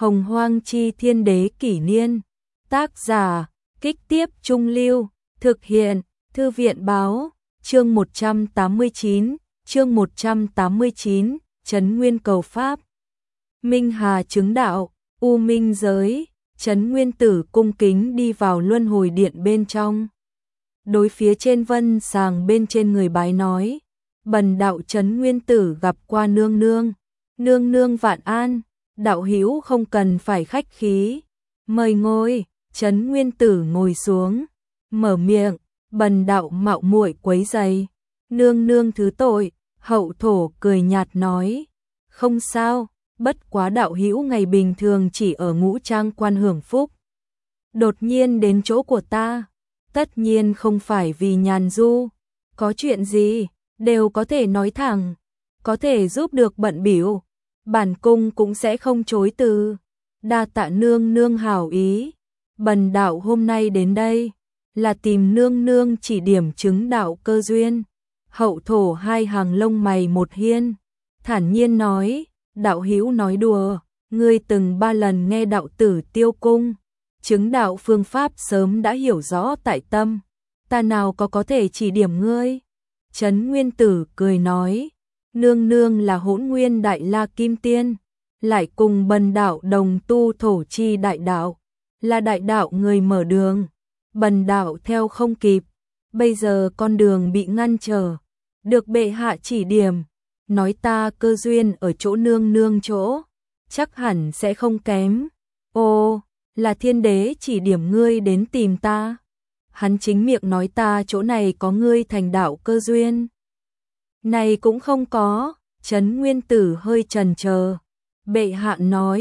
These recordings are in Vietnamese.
Hồng Hoang Chi Thiên Đế Kỷ Niên. Tác giả, Kích Tiếp Trung Lưu. Thực hiện, Thư viện Báo. Chương 189, chương 189, Trấn Nguyên Cầu Pháp. Minh Hà chứng đạo, U Minh giới. Trấn Nguyên Tử cung kính đi vào luân hồi điện bên trong. Đối phía trên vân sàng bên trên người bái nói: Bần đạo Trấn Nguyên Tử gặp qua nương nương. Nương nương vạn an, đạo hữu không cần phải khách khí. Mời ngồi. Trấn Nguyên Tử ngồi xuống, mở miệng: Bần đạo mạo muội quấy rầy, nương nương thứ tội. Hậu thổ cười nhạt nói: Không sao, bất quá đạo hữu ngày bình thường chỉ ở ngũ trang quan hưởng phúc, đột nhiên đến chỗ của ta, tất nhiên không phải vì nhàn du, có chuyện gì đều có thể nói thẳng, có thể giúp được bận bịu, bản cung cũng sẽ không chối từ. Đa tạ nương nương hảo ý, bần đạo hôm nay đến đây là tìm nương nương chỉ điểm chứng đạo cơ duyên. Hậu thổ hai hàng lông mày một hiên, thản nhiên nói: Đạo hữu nói đùa, ngươi từng 3 lần nghe đạo tử Tiêu Cung chứng đạo phương pháp sớm đã hiểu rõ tại tâm, ta nào có thể chỉ điểm ngươi. Trấn Nguyên Tử cười nói: Nương nương là Hỗn Nguyên Đại La Kim Tiên, lại cùng bần đạo đồng tu thổ chi đại đạo, là đại đạo người mở đường, bần đạo theo không kịp, bây giờ con đường bị ngăn trở, được bệ hạ chỉ điểm, nói ta cơ duyên ở chỗ nương nương chỗ, chắc hẳn sẽ không kém. Ồ, là thiên đế chỉ điểm ngươi đến tìm ta? Hắn chính miệng nói ta chỗ này có ngươi thành đạo cơ duyên. Này cũng không có. Trấn Nguyên Tử hơi chần chờ. Bệ hạ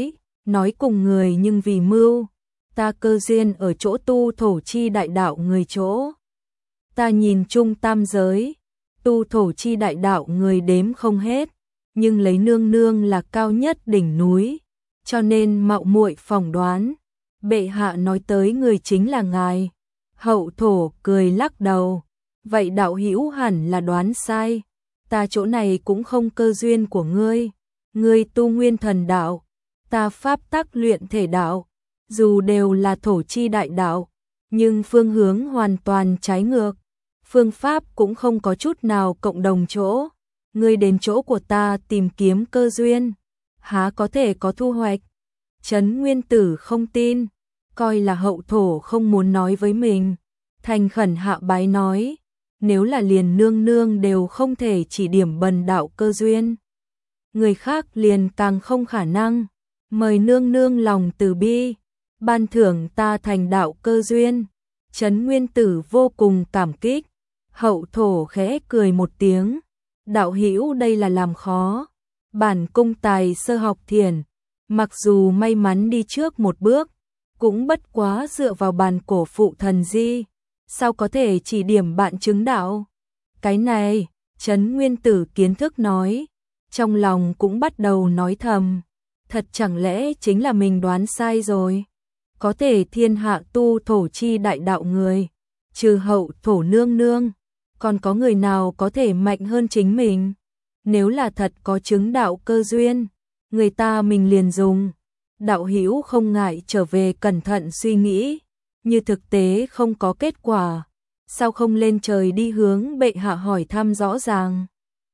nói cùng người nhưng vì mưu, ta cơ duyên ở chỗ tu thổ chi đại đạo người chỗ. Ta nhìn chung tam giới, tu thổ chi đại đạo người đếm không hết, nhưng lấy nương nương là cao nhất đỉnh núi, cho nên mạo muội phỏng đoán, bệ hạ nói tới người chính là ngài. Hậu thổ cười lắc đầu: Vậy đạo hữu hẳn là đoán sai, ta chỗ này cũng không cơ duyên của ngươi. Ngươi tu nguyên thần đạo, ta pháp tắc luyện thể đạo, dù đều là thổ chi đại đạo, nhưng phương hướng hoàn toàn trái ngược, phương pháp cũng không có chút nào cộng đồng chỗ. Ngươi đến chỗ của ta tìm kiếm cơ duyên, há có thể có thu hoạch? Trấn Nguyên Tử không tin, coi là hậu thổ không muốn nói với mình, thành khẩn hạ bái nói: Nếu là liền nương nương đều không thể chỉ điểm bần đạo cơ duyên, người khác liền càng không khả năng, mời nương nương lòng từ bi, ban thưởng ta thành đạo cơ duyên. Trấn Nguyên Tử vô cùng cảm kích. Hậu thổ khẽ cười một tiếng: Đạo hữu đây là làm khó, bản cung tài sơ học thiền, mặc dù may mắn đi trước một bước, cũng bất quá dựa vào bàn cổ phụ thần di, sao có thể chỉ điểm bạn chứng đạo? Cái này, Trấn Nguyên Tử kiến thức nói, trong lòng cũng bắt đầu nói thầm, thật chẳng lẽ chính là mình đoán sai rồi? Có thể thiên hạ tu thổ chi đại đạo người, trừ hậu thổ nương nương, còn có người nào có thể mạnh hơn chính mình? Nếu là thật có chứng đạo cơ duyên, người ta mình liền dùng. Đạo hữu không ngại trở về cẩn thận suy nghĩ, như thực tế không có kết quả, sao không lên trời đi hướng bệ hạ hỏi thăm rõ ràng?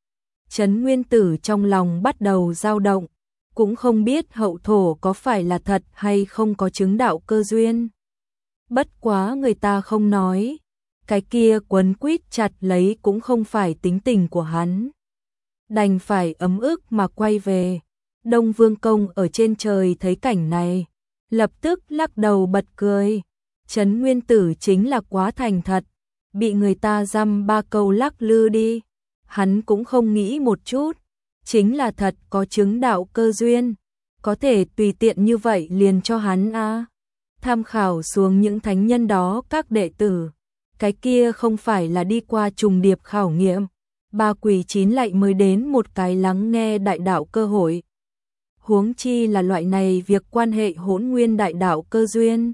Trấn Nguyên Tử trong lòng bắt đầu dao động, cũng không biết hậu thổ có phải là thật hay không có chứng đạo cơ duyên. Bất quá người ta không nói, cái kia quấn quýt chặt lấy cũng không phải tính tình của hắn. Đành phải ấm ức mà quay về. Đông Vương Công ở trên trời thấy cảnh này, lập tức lắc đầu bật cười. Trấn Nguyên Tử chính là quá thành thật, bị người ta dăm 3 câu lắc lư đi. Hắn cũng không nghĩ một chút, chính là thật có chứng đạo cơ duyên, có thể tùy tiện như vậy liền cho hắn à. Tham khảo xuống những thánh nhân đó các đệ tử, cái kia không phải là đi qua trùng điệp khảo nghiệm, 3 quỷ 9 lạy mới đến một cái lắng nghe đại đạo cơ hội. Huống chi là loại này việc quan hệ hỗn nguyên đại đạo cơ duyên.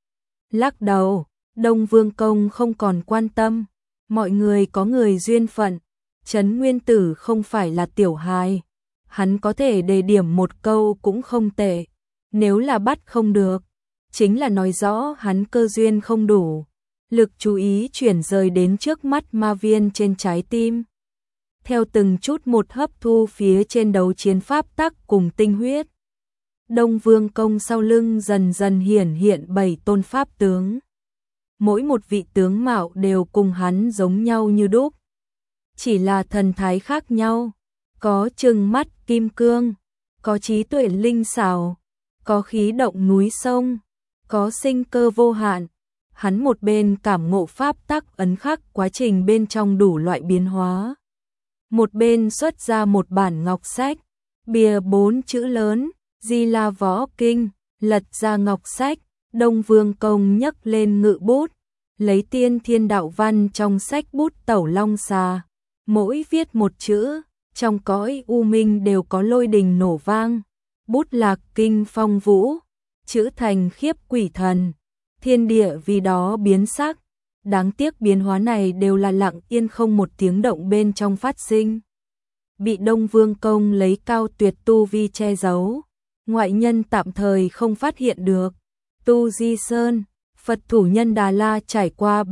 Lắc đầu, Đông Vương Công không còn quan tâm, mọi người có người duyên phận, Trấn Nguyên Tử không phải là tiểu hài, hắn có thể đề điểm một câu cũng không tệ, Nếu là bắt không được, chính là nói rõ hắn cơ duyên không đủ. Lực chú ý chuyển rời đến trước mắt ma viên trên trái tim. Theo từng chút một hấp thu phía trên đấu chiến pháp tắc cùng tinh huyết. Đông Vương Công sau lưng dần dần hiển hiện 7 tôn pháp tướng. Mỗi một vị tướng mạo đều cùng hắn giống nhau như đúc. Chỉ là thần thái khác nhau, có trừng mắt kim cương, có trí tuệ linh xảo, có khí động núi sông, có sinh cơ vô hạn. Hắn một bên cảm ngộ pháp tắc ấn khắc quá trình bên trong đủ loại biến hóa. Một bên xuất ra một bản ngọc sách, bìa 4 chữ lớn, Di La Võ Kinh, lật ra ngọc sách, Đông Vương Công nhấc lên ngự bút, lấy tiên thiên đạo văn trong sách bút tẩu long xà, mỗi viết một chữ, trong cõi u minh đều có lôi đình nổ vang, bút lạc kinh phong vũ, chữ thành khiếp quỷ thần, thiên địa vì đó biến sắc. Đáng tiếc biến hóa này đều là lặng yên không một tiếng động bên trong phát sinh. Bị Đông Vương Công lấy cao tuyệt tu vi che giấu, ngoại nhân tạm thời không phát hiện được. Tu Di Sơn, Phật thủ nhân Đà La trải qua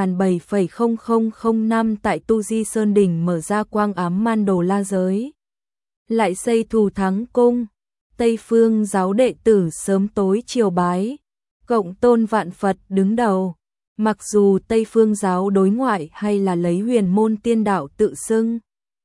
30.007,0005 năm tại Tu Di Sơn đỉnh mở ra quang ám man đồ la giới. Lại xây Thù Thắng Cung, Tây Phương giáo đệ tử sớm tối chiều bái, cộng tôn vạn Phật đứng đầu. Mặc dù Tây Phương giáo đối ngoại hay là lấy huyền môn tiên đạo tự xưng,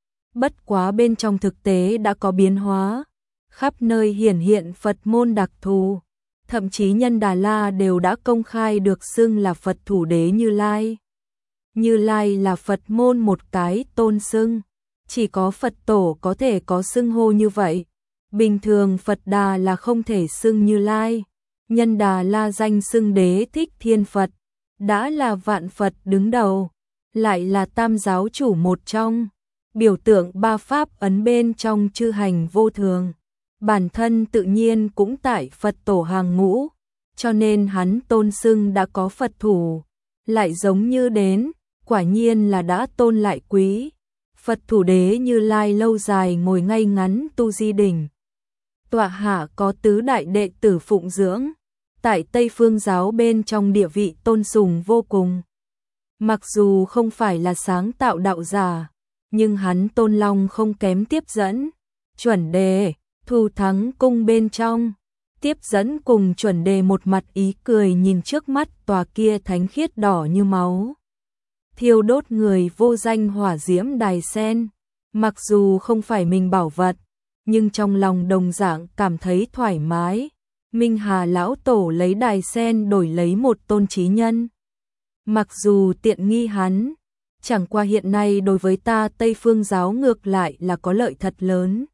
bất quá bên trong thực tế đã có biến hóa, khắp nơi hiển hiện Phật môn đặc thù, thậm chí nhân Đà La đều đã công khai được xưng là Phật thủ đế Như Lai. Như Lai là Phật môn một cái tôn xưng, chỉ có Phật tổ có thể có xưng hô như vậy, bình thường Phật Đà là không thể xưng Như Lai. Nhân Đà La danh xưng đế thích thiên Phật, đã là vạn Phật đứng đầu, lại là tam giáo chủ một trong, biểu tượng ba pháp ấn bên trong chư hành vô thường. Bản thân tự nhiên cũng tại Phật tổ hàng ngũ, cho nên hắn tôn xưng đã có Phật thủ, lại giống như đến, quả nhiên là đã tôn lại quý. Phật thủ đế Như Lai lâu dài ngồi ngay ngắn Tu Di đỉnh. Tọa hạ có tứ đại đệ tử phụng dưỡng, tại Tây Phương giáo bên trong địa vị tôn sùng vô cùng. Mặc dù không phải là sáng tạo đạo giả, nhưng hắn tôn long không kém tiếp dẫn, chuẩn đề, Thù Thắng Cung bên trong. Tiếp dẫn cùng chuẩn đề một mặt ý cười nhìn trước mắt tòa kia thánh khiết đỏ như máu. Thiêu đốt người vô danh hỏa diễm đài sen, mặc dù không phải mình bảo vật, nhưng trong lòng đồng dạng cảm thấy thoải mái. Minh Hà lão tổ lấy đài sen đổi lấy một tôn trí nhân. Mặc dù tiện nghi hắn, chẳng qua hiện nay đối với ta Tây Phương giáo ngược lại là có lợi thật lớn.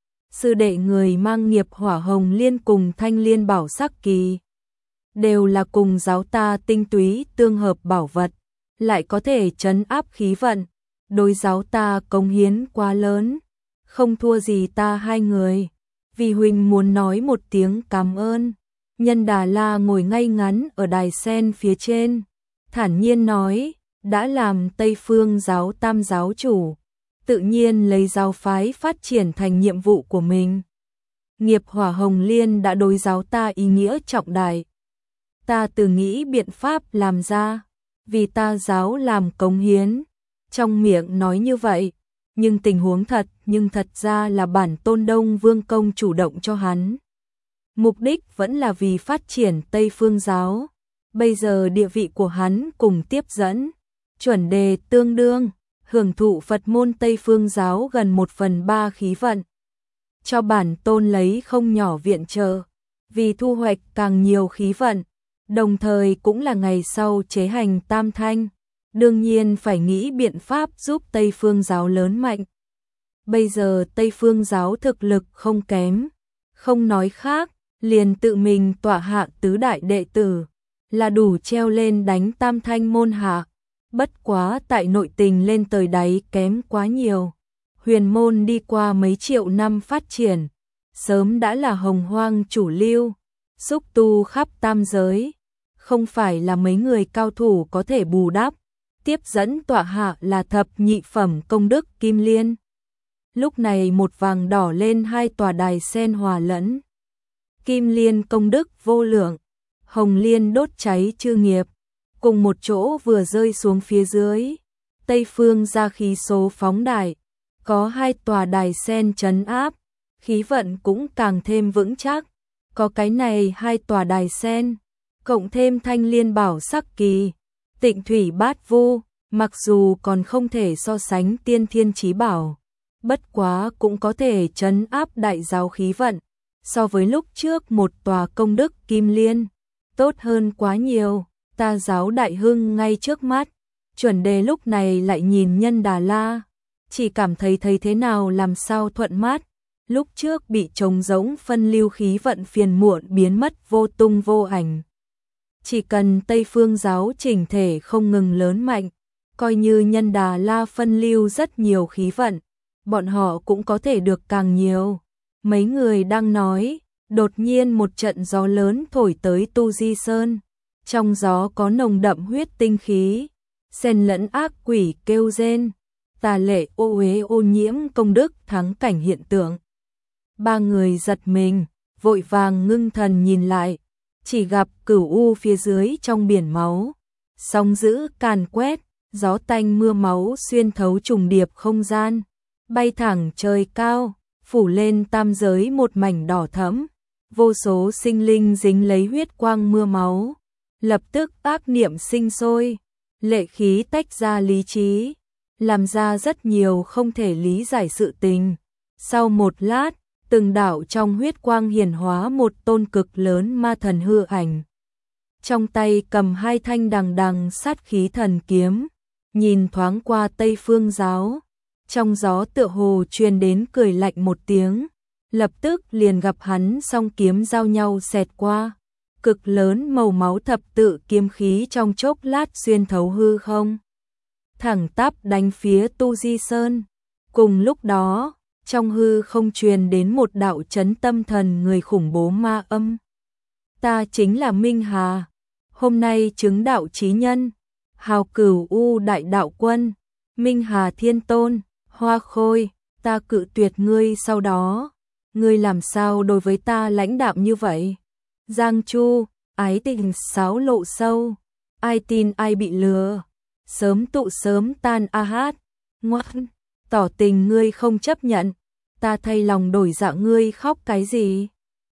Sư đệ người mang nghiệp hỏa hồng liên cùng thanh liên bảo sắc kỳ, đều là cùng giáo ta tinh túy tương hợp bảo vật, lại có thể trấn áp khí vận, đối giáo ta cống hiến quá lớn, không thua gì ta hai người. Vì huynh muốn nói một tiếng cảm ơn. Nhân Đà La ngồi ngay ngắn ở đài sen phía trên, thản nhiên nói, đã làm Tây Phương giáo tam giáo chủ, tự nhiên lấy giáo phái phát triển thành nhiệm vụ của mình. Nghiệp hỏa hồng liên đã đối giáo ta ý nghĩa trọng đại. Ta tự nghĩ biện pháp làm ra, vì ta giáo làm cống hiến. Trong miệng nói như vậy, nhưng tình huống thật ra là bản tôn Đông Vương Công chủ động cho hắn. Mục đích vẫn là vì phát triển Tây Phương giáo. Bây giờ địa vị của hắn cùng tiếp dẫn, chuẩn đề tương đương, hưởng thụ Phật môn Tây Phương giáo gần 1/3 khí vận. Cho bản tôn lấy không nhỏ viện trợ, vì thu hoạch càng nhiều khí vận, đồng thời cũng là ngày sau chế hành tam thanh. Đương nhiên phải nghĩ biện pháp giúp Tây Phương giáo lớn mạnh. Bây giờ Tây Phương giáo thực lực không kém, không nói khác, liền tự mình tọa hạ tứ đại đệ tử, là đủ treo lên đánh tam thanh môn hạ. Bất quá tại nội tình lên tới đáy kém quá nhiều. Huyền môn đi qua mấy triệu năm phát triển, sớm đã là hồng hoang chủ lưu, xúc tu khắp tam giới, không phải là mấy người cao thủ có thể bù đắp. Tiếp dẫn tọa hạ là thập nhị phẩm công đức kim liên. Lúc này một vàng đỏ lên hai tòa đài sen hòa lẫn. Kim Liên công đức vô lượng, Hồng Liên đốt cháy chư nghiệp, cùng một chỗ vừa rơi xuống phía dưới. Tây phương ra khí số phóng đại, có 2 tòa đài sen trấn áp, khí vận cũng càng thêm vững chắc. Có cái này 2 tòa đài sen, cộng thêm Thanh Liên bảo sắc kỳ, Tịnh thủy bát vu, mặc dù còn không thể so sánh tiên thiên chí bảo, bất quá cũng có thể trấn áp đại giáo khí vận, so với lúc trước một tòa công đức Kim Liên, tốt hơn quá nhiều. Ta giáo đại hưng ngay trước mắt, chuẩn đề lúc này lại nhìn Nhân Đà La, chỉ cảm thấy thế nào làm sao thuận mắt. Lúc trước bị trống rỗng phân lưu khí vận phiền muộn biến mất vô tung vô ảnh. Chỉ cần Tây Phương giáo chỉnh thể không ngừng lớn mạnh, coi như Nhân Đà La phân lưu rất nhiều khí vận, bọn họ cũng có thể được càng nhiều. Mấy người đang nói, đột nhiên một trận gió lớn thổi tới Tu Di Sơn. Trong gió có nồng đậm huyết tinh khí, xen lẫn ác quỷ kêu rên, tà lệ ô uế ô nhiễm công đức thắng cảnh hiện tượng. 3 người giật mình, vội vàng ngưng thần nhìn lại, chỉ gặp Cửu U phía dưới trong biển máu, sóng dữ càn quét, gió tanh mưa máu xuyên thấu trùng điệp không gian, bay thẳng trời cao, phủ lên tam giới một mảnh đỏ thẫm, vô số sinh linh dính lấy huyết quang mưa máu. Lập tức ác niệm sinh sôi, lệ khí tách ra lý trí, làm ra rất nhiều không thể lý giải sự tình. Sau một lát, từng đạo trong huyết quang hiển hóa một tôn cực lớn ma thần hư ảnh. Trong tay cầm 2 thanh đằng đằng sát khí thần kiếm, nhìn thoáng qua Tây Phương giáo. Trong gió tựa hồ truyền đến cười lạnh một tiếng, lập tức liền gặp hắn song kiếm giao nhau xẹt qua. Cực lớn màu máu thập tự kiếm khí trong chốc lát xuyên thấu hư không, thẳng tắp đánh phía Tu Di Sơn. Cùng lúc đó, trong hư không truyền đến một đạo chấn tâm thần người khủng bố ma âm. Ta chính là Minh Hà, hôm nay chứng đạo chí nhân, hào Cửu U đại đạo quân, Minh Hà thiên tôn, Hoa Khôi, ta cự tuyệt ngươi sau đó, ngươi làm sao đối với ta lãnh đạm như vậy? Giang Chu, ái tình sáo lộ sâu, ai tin ai bị lừa, sớm tụ sớm tan a hát, ngoan, tỏ tình ngươi không chấp nhận, ta thay lòng đổi dạ ngươi khóc cái gì?